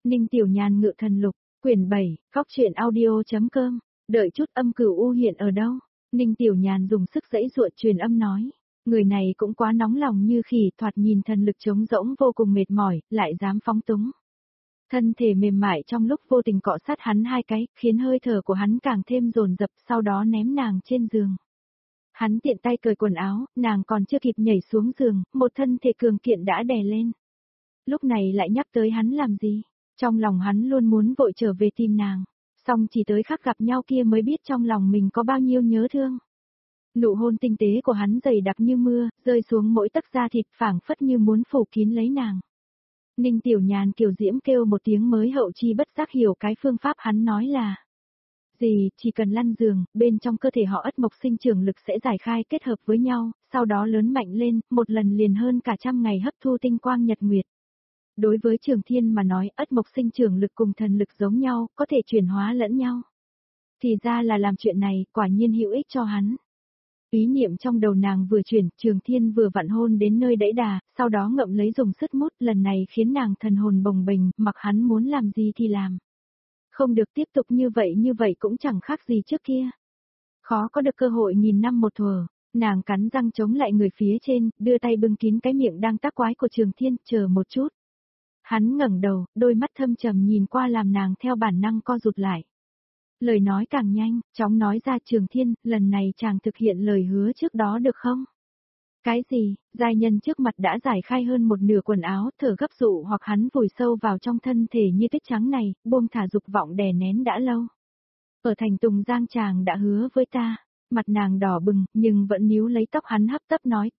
Ninh Tiểu Nhàn ngự thần lục, quyển 7, Cóc truyện audio.com, đợi chút âm cửu u hiện ở đâu? Ninh Tiểu Nhàn dùng sức giãy giụa truyền âm nói. Người này cũng quá nóng lòng như khỉ, thoạt nhìn thần lực trống rỗng vô cùng mệt mỏi, lại dám phóng túng. Thân thể mềm mại trong lúc vô tình cọ sát hắn hai cái, khiến hơi thở của hắn càng thêm dồn dập, sau đó ném nàng trên giường. Hắn tiện tay cởi quần áo, nàng còn chưa kịp nhảy xuống giường, một thân thể cường kiện đã đè lên. Lúc này lại nhắc tới hắn làm gì? Trong lòng hắn luôn muốn vội trở về tìm nàng, song chỉ tới khắc gặp nhau kia mới biết trong lòng mình có bao nhiêu nhớ thương. Nụ hôn tinh tế của hắn dày đặc như mưa, rơi xuống mỗi tấc da thịt phảng phất như muốn phủ kín lấy nàng. Ninh Tiểu Nhàn kiều diễm kêu một tiếng mới hậu chi bất giác hiểu cái phương pháp hắn nói là gì, chỉ cần lăn giường, bên trong cơ thể họ ất mộc sinh trưởng lực sẽ giải khai kết hợp với nhau, sau đó lớn mạnh lên, một lần liền hơn cả 100 ngày hấp thu tinh quang nhật nguyệt. Đối với Trường Thiên mà nói, ất mộc sinh trưởng lực cùng thần lực giống nhau, có thể chuyển hóa lẫn nhau. Thì ra là làm chuyện này, quả nhiên hữu ích cho hắn. Ý niệm trong đầu nàng vừa chuyển, Trường Thiên vừa vặn hôn đến nơi đẫy đà, sau đó ngậm lấy dùng sứt mút, lần này khiến nàng thần hồn bồng bềnh, mặc hắn muốn làm gì thì làm. Không được tiếp tục như vậy cũng chẳng khác gì trước kia. Khó có được cơ hội nghìn năm một thuở, nàng cắn răng chống lại người phía trên, đưa tay bưng kín cái miệng đang tác quái của Trường Thiên, chờ một chút. Hắn ngẩng đầu, đôi mắt thâm trầm nhìn qua làm nàng theo bản năng co rụt lại. Lời nói càng nhanh, chóng nói ra Trường Thiên, lần này chàng thực hiện lời hứa trước đó được không? Cái gì, giai nhân trước mặt đã giải khai hơn một nửa quần áo, thở gấp dụ hoặc hắn vùi sâu vào trong thân thể như tuyết trắng này, buông thả dục vọng đè nén đã lâu. Ở thành Tùng Giang chàng đã hứa với ta, mặt nàng đỏ bừng, nhưng vẫn níu lấy tóc hắn hấp tấp nói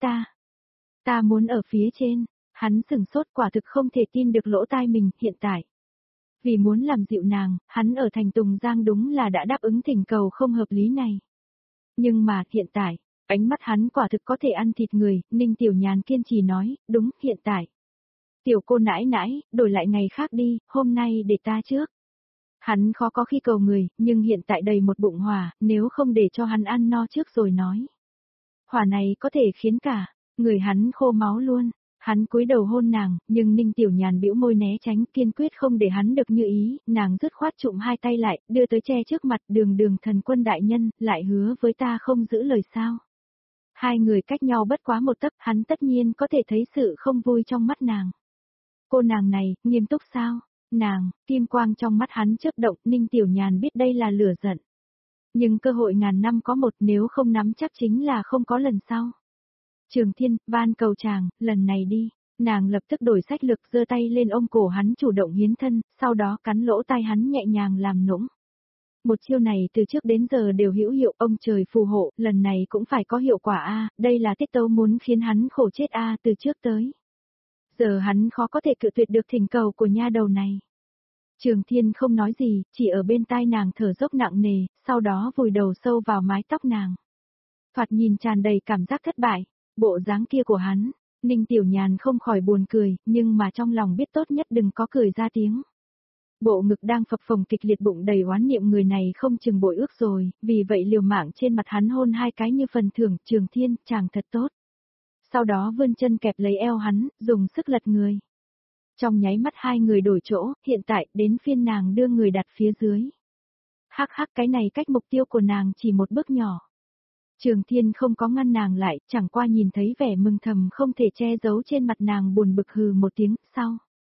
ta muốn ở phía trên, hắn sửng sốt quả thực không thể tin được lỗ tai mình hiện tại. Vì muốn làm dịu nàng, hắn ở thành Tùng Giang đúng là đã đáp ứng thỉnh cầu không hợp lý này. Nhưng mà, hiện tại, ánh mắt hắn quả thực có thể ăn thịt người, Ninh Tiểu Nhàn kiên trì nói, đúng, hiện tại. Tiểu cô nãi nãi, đổi lại ngày khác đi, hôm nay để ta trước. Hắn khó có khi cầu người, nhưng hiện tại đầy một bụng hỏa, nếu không để cho hắn ăn no trước rồi nói. Hỏa này có thể khiến cả người hắn khô máu luôn. Hắn cúi đầu hôn nàng, nhưng Ninh Tiểu Nhàn bĩu môi né tránh, kiên quyết không để hắn được như ý, nàng dứt khoát trụm hai tay lại, đưa tới che trước mặt, Đường thần quân đại nhân, lại hứa với ta không giữ lời sao. Hai người cách nhau bất quá một tấc, hắn tất nhiên có thể thấy sự không vui trong mắt nàng. Cô nàng này, nghiêm túc sao? Nàng, kim quang trong mắt hắn chớp động, Ninh Tiểu Nhàn biết đây là lửa giận. Nhưng cơ hội ngàn năm có một, nếu không nắm chắc chính là không có lần sau. Trường Thiên, van cầu chàng, lần này đi. Nàng lập tức đổi sách lực, giơ tay lên ôm cổ hắn chủ động hiến thân, sau đó cắn lỗ tai hắn nhẹ nhàng làm nũng. Một chiêu này từ trước đến giờ đều hữu hiệu, ông trời phù hộ, lần này cũng phải có hiệu quả a, đây là tiết tấu muốn khiến hắn khổ chết a từ trước tới. Giờ hắn khó có thể cự tuyệt được thỉnh cầu của nha đầu này. Trường Thiên không nói gì, chỉ ở bên tai nàng thở dốc nặng nề, sau đó vùi đầu sâu vào mái tóc nàng. Thoạt nhìn tràn đầy cảm giác thất bại. Bộ dáng kia của hắn, Ninh Tiểu Nhàn không khỏi buồn cười, nhưng mà trong lòng biết tốt nhất đừng có cười ra tiếng. Bộ ngực đang phập phồng kịch liệt, bụng đầy oán niệm người này không chừng bội ước rồi, vì vậy liều mạng trên mặt hắn hôn hai cái như phần thưởng, Trường Thiên, chàng thật tốt. Sau đó vươn chân kẹp lấy eo hắn, dùng sức lật người. Trong nháy mắt hai người đổi chỗ, hiện tại đến phiên nàng đưa người đặt phía dưới. Hắc hắc, cái này cách mục tiêu của nàng chỉ một bước nhỏ. Trường Thiên không có ngăn nàng lại, chẳng qua nhìn thấy vẻ mừng thầm không thể che giấu trên mặt nàng, buồn bực hừ một tiếng, sau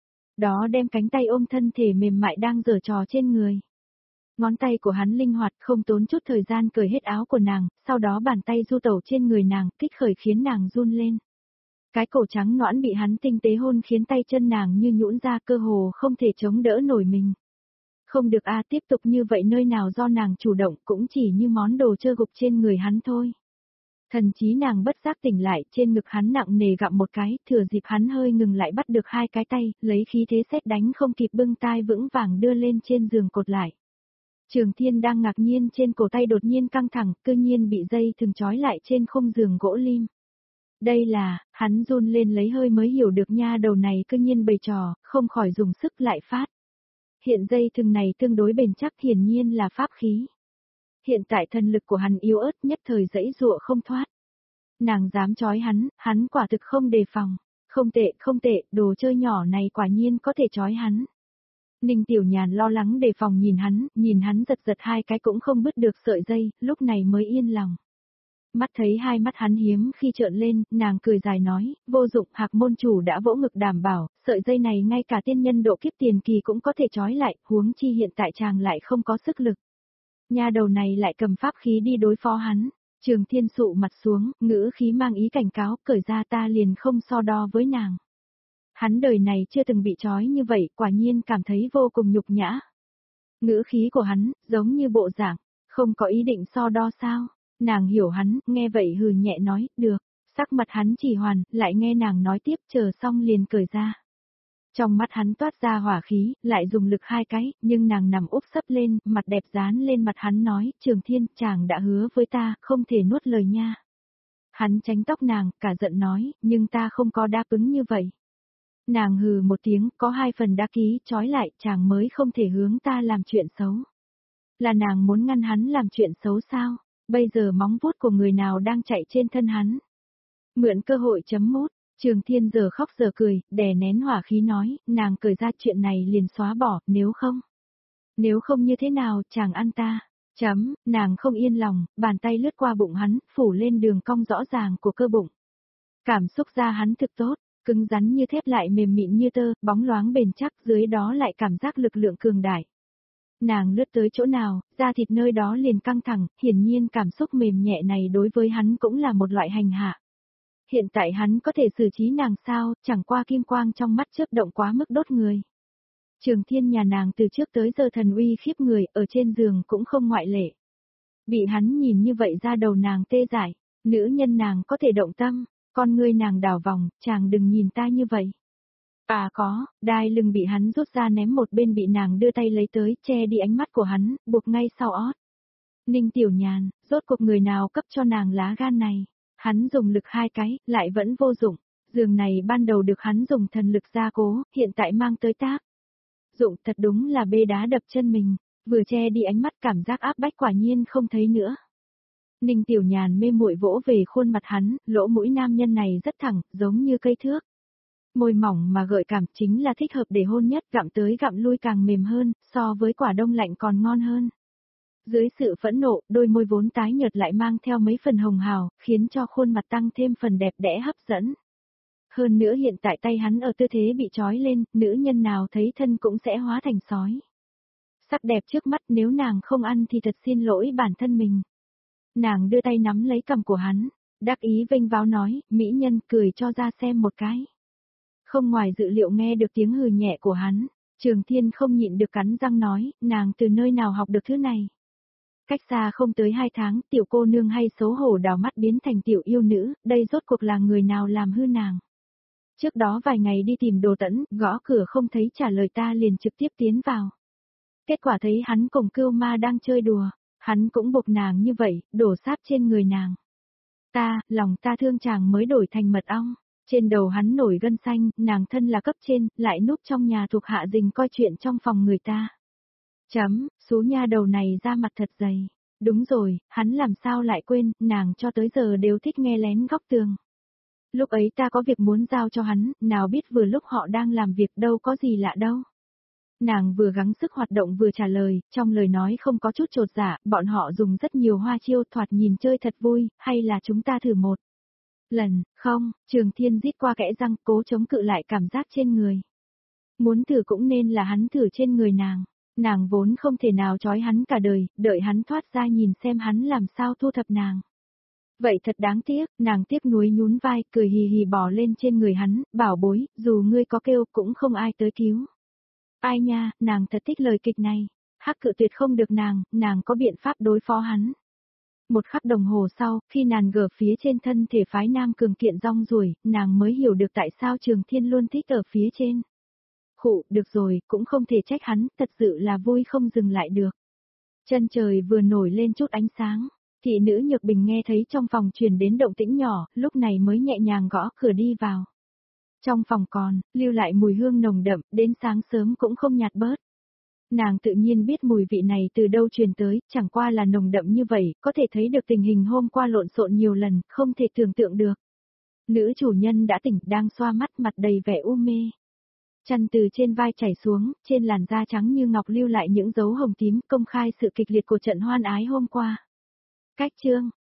đó đem cánh tay ôm thân thể mềm mại đang giở trò trên người. Ngón tay của hắn linh hoạt, không tốn chút thời gian cởi hết áo của nàng, sau đó bàn tay du tẩu trên người nàng, kích khởi khiến nàng run lên. Cái cổ trắng nõn bị hắn tinh tế hôn khiến tay chân nàng như nhũn ra, cơ hồ không thể chống đỡ nổi mình. Không được a, tiếp tục như vậy nơi nào do nàng chủ động cũng chỉ như món đồ chơi gục trên người hắn thôi. Thần chí nàng bất giác tỉnh lại, trên ngực hắn nặng nề gặm một cái, thừa dịp hắn hơi ngừng lại bắt được hai cái tay, lấy khí thế sét đánh không kịp bưng tai vững vàng đưa lên trên giường cột lại. Trường Thiên đang ngạc nhiên trên cổ tay đột nhiên căng thẳng, cư nhiên bị dây thừng trói lại trên khung giường gỗ lim. Đây là, hắn run lên lấy hơi mới hiểu được nha đầu này cư nhiên bày trò, không khỏi dùng sức lại phát. Hiện dây thừng này tương đối bền chắc, hiển nhiên là pháp khí. Hiện tại thần lực của hắn yếu ớt, nhất thời giãy giụa không thoát. Nàng dám trói hắn quả thực không đề phòng. Không tệ, đồ chơi nhỏ này quả nhiên có thể trói hắn. Ninh Tiểu Nhàn lo lắng đề phòng nhìn hắn giật giật hai cái cũng không bứt được sợi dây, lúc này mới yên lòng. Mắt thấy hai mắt hắn hiếm khi trợn lên, nàng cười dài nói, vô dụng. Hạc môn chủ đã vỗ ngực đảm bảo, sợi dây này ngay cả tiên nhân độ kiếp tiền kỳ cũng có thể trói lại, huống chi hiện tại chàng lại không có sức lực. Nha đầu này lại cầm pháp khí đi đối phó hắn. Trường Thiên sụ mặt xuống, ngữ khí mang ý cảnh cáo, cởi ra ta liền không so đo với nàng. Hắn đời này chưa từng bị trói như vậy, quả nhiên cảm thấy vô cùng nhục nhã. Ngữ khí của hắn, giống như bộ dạng, không có ý định so đo sao. Nàng hiểu hắn, nghe vậy hừ nhẹ nói, được. Sắc mặt hắn chỉ hoàn, lại nghe nàng nói tiếp, chờ xong liền cởi ra. Trong mắt hắn toát ra hỏa khí, lại dùng lực hai cái, nhưng nàng nằm úp sấp lên, mặt đẹp dán lên mặt hắn nói, Trường Thiên, chàng đã hứa với ta, không thể nuốt lời nha. Hắn tránh tóc nàng, cả giận nói, nhưng ta không có đáp ứng như vậy. Nàng hừ một tiếng, có hai phần đã ký, trói lại, chàng mới không thể hướng ta làm chuyện xấu. Là nàng muốn ngăn hắn làm chuyện xấu sao? Bây giờ móng vuốt của người nào đang chạy trên thân hắn? Mượn cơ hội chấm mút, Trường Thiên giờ khóc giờ cười, đè nén hỏa khí nói, nàng cởi ra chuyện này liền xóa bỏ, nếu không như thế nào, chàng ăn ta. Nàng không yên lòng, bàn tay lướt qua bụng hắn, phủ lên đường cong rõ ràng của cơ bụng. Cảm xúc da hắn thực tốt, cứng rắn như thép lại mềm mịn như tơ, bóng loáng bền chắc, dưới đó lại cảm giác lực lượng cường đại. Nàng lướt tới chỗ nào, da thịt nơi đó liền căng thẳng, hiển nhiên cảm xúc mềm nhẹ này đối với hắn cũng là một loại hành hạ. Hiện tại hắn có thể xử trí nàng sao, chẳng qua kim quang trong mắt chớp động quá mức đốt người. Trường Thiên nhà nàng từ trước tới giờ thần uy khiếp người, ở trên giường cũng không ngoại lệ. Bị hắn nhìn như vậy ra đầu nàng tê dại, nữ nhân nàng có thể động tâm, con ngươi nàng đảo vòng, chàng đừng nhìn ta như vậy. À có, đai lưng bị hắn rút ra ném một bên bị nàng đưa tay lấy tới, che đi ánh mắt của hắn, buộc ngay sau ót. Ninh Tiểu Nhàn, rốt cuộc người nào cấp cho nàng lá gan này? Hắn dùng lực hai cái, lại vẫn vô dụng. Giường này ban đầu được hắn dùng thần lực gia cố, hiện tại mang tới tác dụng, thật đúng là bê đá đập chân mình, vừa che đi ánh mắt cảm giác áp bách quả nhiên không thấy nữa. Ninh Tiểu Nhàn mê muội vỗ về khuôn mặt hắn, lỗ mũi nam nhân này rất thẳng, giống như cây thước. Môi mỏng mà gợi cảm chính là thích hợp để hôn nhất, gặm tới gặm lui càng mềm hơn, so với quả đông lạnh còn ngon hơn. Dưới sự phẫn nộ, đôi môi vốn tái nhợt lại mang theo mấy phần hồng hào, khiến cho khuôn mặt tăng thêm phần đẹp đẽ hấp dẫn. Hơn nữa hiện tại tay hắn ở tư thế bị trói lên, nữ nhân nào thấy thân cũng sẽ hóa thành sói. Sắc đẹp trước mắt, nếu nàng không ăn thì thật xin lỗi bản thân mình. Nàng đưa tay nắm lấy cằm của hắn, đắc ý vênh váo nói, mỹ nhân cười cho ra xem một cái. Không ngoài dự liệu nghe được tiếng hừ nhẹ của hắn, Trường Thiên không nhịn được cắn răng nói, nàng từ nơi nào học được thứ này. Cách xa không tới 2 tháng, tiểu cô nương hay xấu hổ đào mắt biến thành tiểu yêu nữ, đây rốt cuộc là người nào làm hư nàng. Trước đó vài ngày đi tìm Đồ Tẫn, gõ cửa không thấy trả lời ta liền trực tiếp tiến vào. Kết quả thấy hắn cùng Cưu Ma đang chơi đùa, hắn cũng buộc nàng như vậy, đổ sáp trên người nàng. Lòng ta thương chàng mới đổi thành mật ong. Trên đầu hắn nổi gân xanh, nàng thân là cấp trên, lại núp trong nhà thuộc hạ dình coi chuyện trong phòng người ta. Số nha đầu này ra mặt thật dày. Đúng rồi, hắn làm sao lại quên, nàng cho tới giờ đều thích nghe lén góc tường. Lúc ấy ta có việc muốn giao cho hắn, nào biết vừa lúc họ đang làm việc đâu có gì lạ đâu. Nàng vừa gắng sức hoạt động vừa trả lời, trong lời nói không có chút trột dạ, bọn họ dùng rất nhiều hoa chiêu thoạt nhìn chơi thật vui, hay là chúng ta thử một lần, không, Trường Thiên rít qua kẽ răng cố chống cự lại cảm giác trên người. Muốn thử cũng nên là hắn thử trên người nàng vốn không thể nào trói hắn cả đời, đợi hắn thoát ra nhìn xem hắn làm sao thu thập nàng. Vậy thật đáng tiếc, nàng tiếc nuối nhún vai, cười hì hì bò lên trên người hắn, bảo bối, dù ngươi có kêu cũng không ai tới cứu. Ai nha, nàng thật thích lời kịch này, Hắc cự tuyệt không được nàng có biện pháp đối phó hắn. Một khắc đồng hồ sau, khi nàng gờ phía trên thân thể phái nam cường kiện rong ruổi, nàng mới hiểu được tại sao Trường Thiên luôn thích ở phía trên. Khụ, được rồi, cũng không thể trách hắn, thật sự là vui không dừng lại được. Chân trời vừa nổi lên chút ánh sáng, thị nữ Nhược Bình nghe thấy trong phòng truyền đến động tĩnh nhỏ, lúc này mới nhẹ nhàng gõ cửa đi vào. Trong phòng còn, lưu lại mùi hương nồng đậm, đến sáng sớm cũng không nhạt bớt. Nàng tự nhiên biết mùi vị này từ đâu truyền tới, chẳng qua là nồng đậm như vậy, có thể thấy được tình hình hôm qua lộn xộn nhiều lần, không thể tưởng tượng được. Nữ chủ nhân đã tỉnh, đang xoa mắt mặt đầy vẻ u mê. Chăn từ trên vai chảy xuống, trên làn da trắng như ngọc lưu lại những dấu hồng tím, công khai sự kịch liệt của trận hoan ái hôm qua. Cách chương